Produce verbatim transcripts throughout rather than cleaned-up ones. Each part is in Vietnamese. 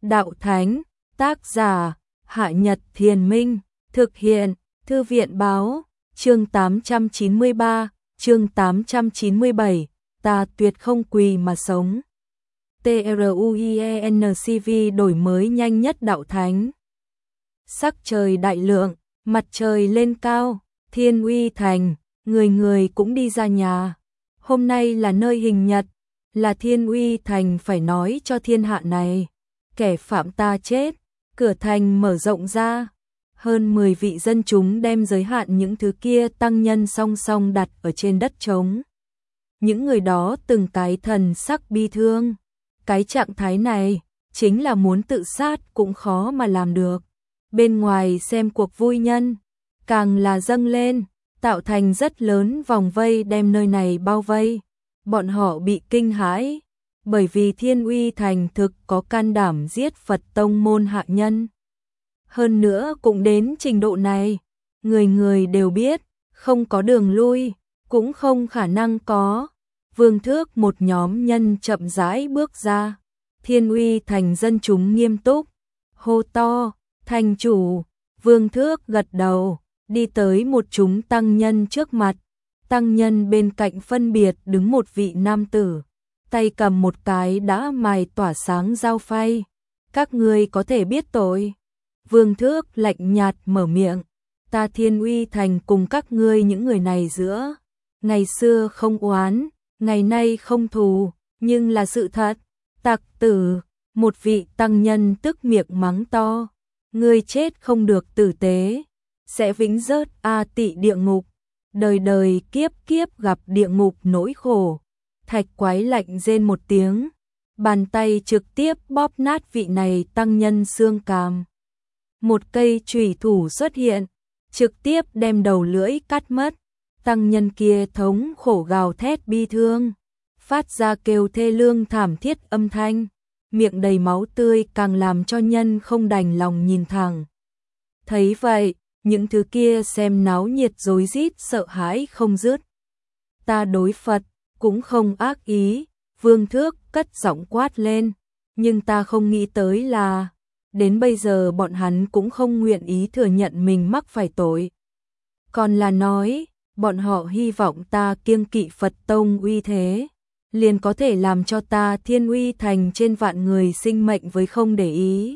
Đạo Thánh, tác giả, Hạ Nhật Thiền Minh, thực hiện, Thư viện Báo, chương tám trăm chín mươi ba, chương tám trăm chín mươi bảy, ta tuyệt không quỳ mà sống. TRUIENCV đổi mới nhanh nhất Đạo Thánh. Sắc trời đại lượng, mặt trời lên cao, Thiên Uy Thành, người người cũng đi ra nhà. Hôm nay là nơi hình nhật, là Thiên Uy Thành phải nói cho thiên hạ này. Kẻ phạm ta chết, cửa thành mở rộng ra. Hơn mười vị dân chúng đem giới hạn những thứ kia tăng nhân song song đặt ở trên đất trống. Những người đó từng cái thần sắc bi thương. Cái trạng thái này, chính là muốn tự sát cũng khó mà làm được. Bên ngoài xem cuộc vui nhân, càng là dâng lên, tạo thành rất lớn vòng vây đem nơi này bao vây. Bọn họ bị kinh hãi, bởi vì Thiên Uy Thành thực có can đảm giết Phật tông môn hạ nhân. Hơn nữa cũng đến trình độ này, người người đều biết, không có đường lui, cũng không khả năng có. Vương Thước một nhóm nhân chậm rãi bước ra, Thiên Uy Thành dân chúng nghiêm túc, hô to, thành chủ. Vương Thước gật đầu, đi tới một chúng tăng nhân trước mặt. Tăng nhân bên cạnh phân biệt đứng một vị nam tử, tay cầm một cái đã mài tỏa sáng dao phay. Các ngươi có thể biết tội. Vương Thước lạnh nhạt mở miệng, ta Thiên Uy Thành cùng các ngươi những người này giữa, ngày xưa không oán, ngày nay không thù, nhưng là sự thật. Tặc tử, một vị tăng nhân tức miệng mắng to, ngươi chết không được tử tế, sẽ vĩnh rớt a tị địa ngục, đời đời kiếp kiếp gặp địa ngục nỗi khổ. Thạch Quái lạnh rên một tiếng, bàn tay trực tiếp bóp nát vị này tăng nhân xương càm. Một cây chùy thủ xuất hiện, trực tiếp đem đầu lưỡi cắt mất. Tăng nhân kia thống khổ gào thét bi thương, phát ra kêu thê lương thảm thiết âm thanh, miệng đầy máu tươi càng làm cho nhân không đành lòng nhìn thẳng. Thấy vậy, những thứ kia xem náo nhiệt rối rít sợ hãi không dứt. Ta đối Phật cũng không ác ý, Vương Thước cất giọng quát lên, nhưng ta không nghĩ tới là đến bây giờ bọn hắn cũng không nguyện ý thừa nhận mình mắc phải tội. Còn là nói, bọn họ hy vọng ta kiêng kỵ Phật tông uy thế, liền có thể làm cho ta Thiên Uy Thành trên vạn người sinh mệnh với không để ý.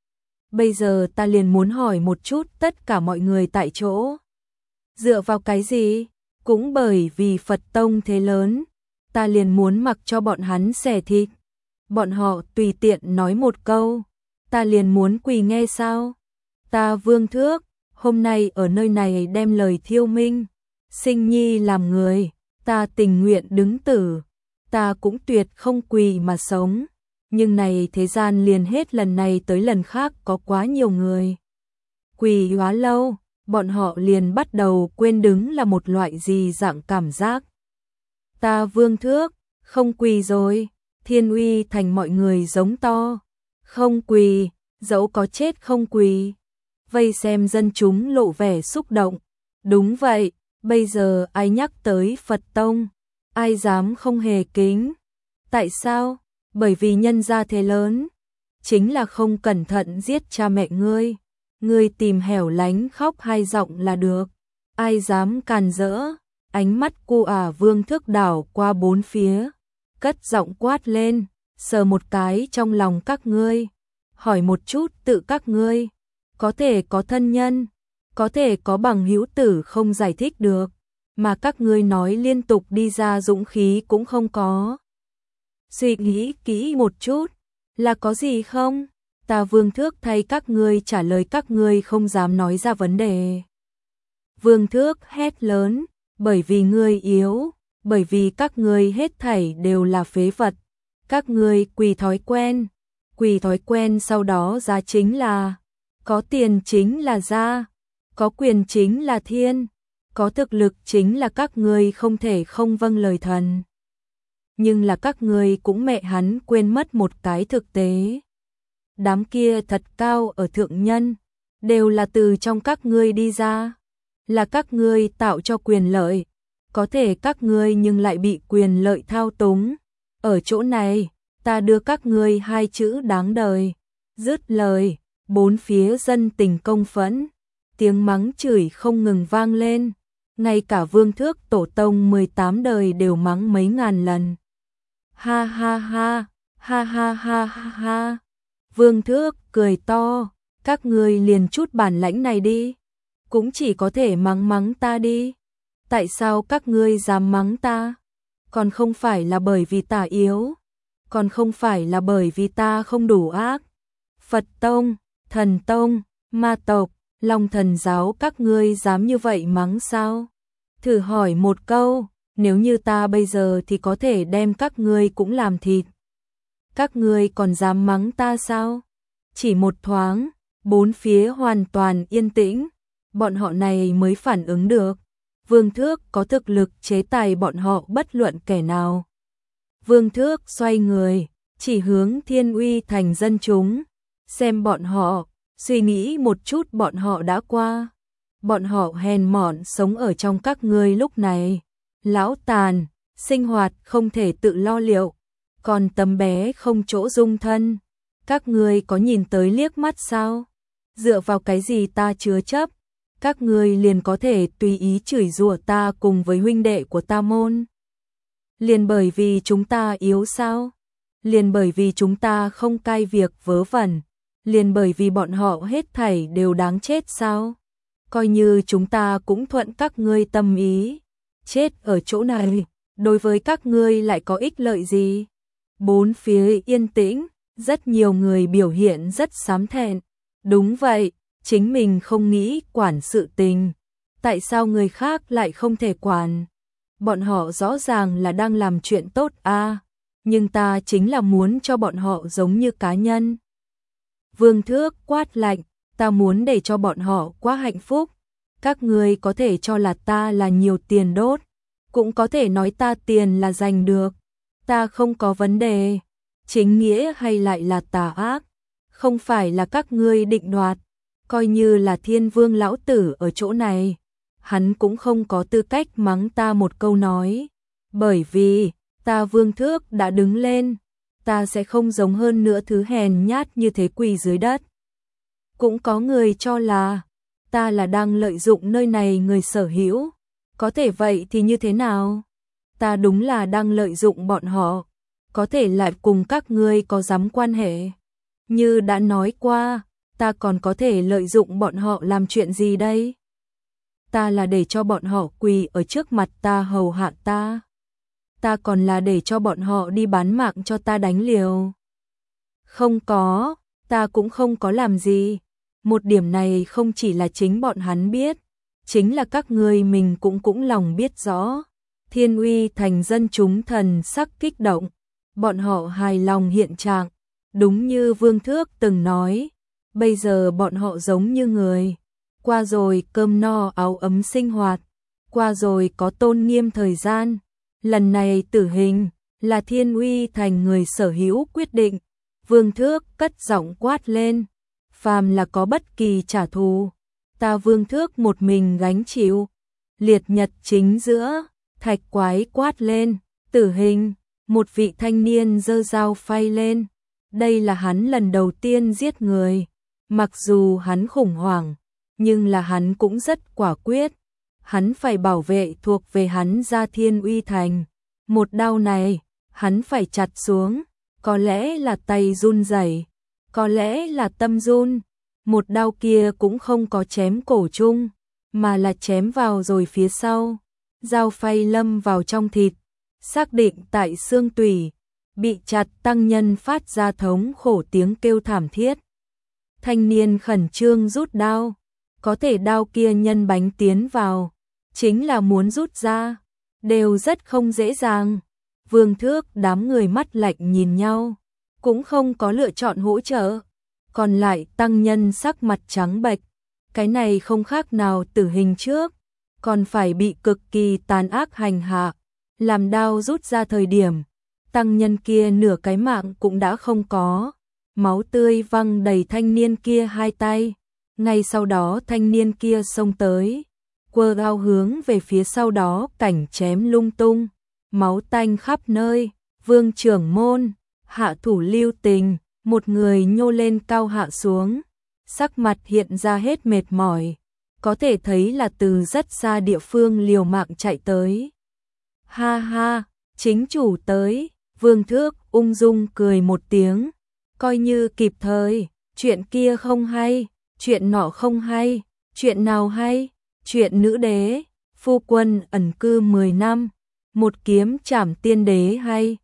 Bây giờ ta liền muốn hỏi một chút tất cả mọi người tại chỗ. Dựa vào cái gì? Cũng bởi vì Phật tông thế lớn, ta liền muốn mặc cho bọn hắn xẻ thịt. Bọn họ tùy tiện nói một câu, ta liền muốn quỳ nghe sao? Ta Vương Thước, hôm nay ở nơi này đem lời thiêu minh, sinh nhi làm người, ta tình nguyện đứng tử, ta cũng tuyệt không quỳ mà sống. Nhưng này thế gian liền hết lần này tới lần khác có quá nhiều người quỳ quá lâu, bọn họ liền bắt đầu quên đứng là một loại gì dạng cảm giác. Ta Vương Thước, không quỳ rồi. Thiên Uy Thành mọi người giống to, không quỳ, dẫu có chết không quỳ. Vây xem dân chúng lộ vẻ xúc động. Đúng vậy, bây giờ ai nhắc tới Phật tông, ai dám không hề kính. Tại sao? Bởi vì nhân gia thế lớn, chính là không cẩn thận giết cha mẹ ngươi, ngươi tìm hẻo lánh khóc hai giọng là được. Ai dám càn rỡ? Ánh mắt cu ả Vương Thước đảo qua bốn phía, cất giọng quát lên, sờ một cái trong lòng các ngươi, hỏi một chút tự các ngươi, có thể có thân nhân, có thể có bằng hữu tử không giải thích được, mà các ngươi nói liên tục đi ra dũng khí cũng không có. Suy nghĩ kỹ một chút, là có gì không? Ta Vương Thước thay các ngươi trả lời, các ngươi không dám nói ra vấn đề. Vương Thước hét lớn, bởi vì ngươi yếu, bởi vì các ngươi hết thảy đều là phế vật. Các ngươi quỳ thói quen, quỳ thói quen sau đó ra chính là, có tiền chính là gia, có quyền chính là thiên, có thực lực chính là các ngươi không thể không vâng lời thần. Nhưng là các ngươi cũng mẹ hắn quên mất một cái thực tế. Đám kia thật cao ở thượng nhân, đều là từ trong các ngươi đi ra, là các ngươi tạo cho quyền lợi, có thể các ngươi nhưng lại bị quyền lợi thao túng. Ở chỗ này, ta đưa các ngươi hai chữ đáng đời, Dứt lời, bốn phía dân tình công phẫn, tiếng mắng chửi không ngừng vang lên, ngay cả Vương Thước tổ tông mười tám đời đều mắng mấy ngàn lần. Ha ha ha, ha ha ha ha ha. Vương Thước cười to, các ngươi liền chút bản lãnh này đi, cũng chỉ có thể mắng mắng ta đi. Tại sao các ngươi dám mắng ta? Còn không phải là bởi vì ta yếu, còn không phải là bởi vì ta không đủ ác. Phật tông, Thần tông, Ma tộc, Long Thần giáo các ngươi dám như vậy mắng sao? Thử hỏi một câu, nếu như ta bây giờ thì có thể đem các ngươi cũng làm thịt. Các ngươi còn dám mắng ta sao? Chỉ một thoáng, bốn phía hoàn toàn yên tĩnh, bọn họ này mới phản ứng được. Vương Thước có thực lực chế tài bọn họ bất luận kẻ nào. Vương Thước xoay người, chỉ hướng Thiên Uy thành dân chúng, xem bọn họ, suy nghĩ một chút bọn họ đã qua. Bọn họ hèn mọn sống ở trong các ngươi lúc này, lão tàn, sinh hoạt không thể tự lo liệu, còn tấm bé không chỗ dung thân. Các ngươi có nhìn tới liếc mắt sao? Dựa vào cái gì ta chứa chấp? Các ngươi liền có thể tùy ý chửi rủa ta cùng với huynh đệ của ta môn? Liền bởi vì chúng ta yếu sao? Liền bởi vì chúng ta không cai việc vớ vẩn? Liền bởi vì bọn họ hết thảy đều đáng chết sao? Coi như chúng ta cũng thuận các ngươi tâm ý, chết ở chỗ này, đối với các ngươi lại có ích lợi gì? Bốn phía yên tĩnh, rất nhiều người biểu hiện rất xám thẹn. Đúng vậy, chính mình không nghĩ quản sự tình, tại sao người khác lại không thể quản? Bọn họ rõ ràng là đang làm chuyện tốt a, nhưng ta chính là muốn cho bọn họ giống như cá nhân. Vương Thước quát lạnh, ta muốn để cho bọn họ quá hạnh phúc. Các ngươi có thể cho là ta là nhiều tiền đốt, cũng có thể nói ta tiền là giành được. Ta không có vấn đề, chính nghĩa hay lại là tà ác, không phải là các ngươi định đoạt. Coi như là Thiên Vương lão tử ở chỗ này, hắn cũng không có tư cách mắng ta một câu nói, bởi vì ta Vương Thước đã đứng lên, ta sẽ không giống hơn nữa thứ hèn nhát như thế quỳ dưới đất. Cũng có người cho là ta là đang lợi dụng nơi này người sở hữu, có thể vậy thì như thế nào? Ta đúng là đang lợi dụng bọn họ, có thể lại cùng các ngươi có dám quan hệ. Như đã nói qua, ta còn có thể lợi dụng bọn họ làm chuyện gì đây? Ta là để cho bọn họ quỳ ở trước mặt ta hầu hạ ta. Ta còn là để cho bọn họ đi bán mạng cho ta đánh liều. Không có, ta cũng không có làm gì. Một điểm này không chỉ là chính bọn hắn biết, chính là các ngươi mình cũng cũng lòng biết rõ. Thiên Uy thành dân chúng thần sắc kích động, bọn họ hài lòng hiện trạng, đúng như Vương Thước từng nói, bây giờ bọn họ giống như người, qua rồi cơm no áo ấm sinh hoạt, qua rồi có tôn nghiêm thời gian, lần này tử hình là Thiên Uy thành người sở hữu quyết định. Vương Thước cất giọng quát lên, phàm là có bất kỳ trả thù, ta Vương Thước một mình gánh chịu. Liệt nhật chính giữa, thạch quái quát lên, tử hình, một vị thanh niên giơ dao phay lên, đây là hắn lần đầu tiên giết người, mặc dù hắn khủng hoảng, nhưng là hắn cũng rất quả quyết, hắn phải bảo vệ thuộc về hắn ra Thiên Uy thành, một đao này, hắn phải chặt xuống, có lẽ là tay run rẩy, có lẽ là tâm run, một đao kia cũng không có chém cổ chung, mà là chém vào rồi phía sau, dao phay lâm vào trong thịt, xác định tại xương tủy, bị chặt tăng nhân phát ra thống khổ tiếng kêu thảm thiết. Thanh niên khẩn trương rút đao, có thể đao kia nhân bánh tiến vào, chính là muốn rút ra, đều rất không dễ dàng. Vương Thước đám người mắt lạnh nhìn nhau, cũng không có lựa chọn hỗ trợ, còn lại tăng nhân sắc mặt trắng bệch, cái này không khác nào tử hình trước, còn phải bị cực kỳ tàn ác hành hạ, làm đao rút ra thời điểm, tăng nhân kia nửa cái mạng cũng đã không có, máu tươi văng đầy thanh niên kia hai tay, ngay sau đó thanh niên kia xông tới, quơ đao hướng về phía sau đó cảnh chém lung tung, máu tanh khắp nơi. Vương trưởng môn, hạ thủ lưu tình, một người nhô lên cao hạ xuống, sắc mặt hiện ra hết mệt mỏi, có thể thấy là từ rất xa địa phương liều mạng chạy tới. Ha ha, chính chủ tới, Vương Thước ung dung cười một tiếng, coi như kịp thời, chuyện kia không hay, chuyện nọ không hay, chuyện nào hay, chuyện nữ đế, phu quân ẩn cư mười năm, một kiếm trảm tiên đế hay.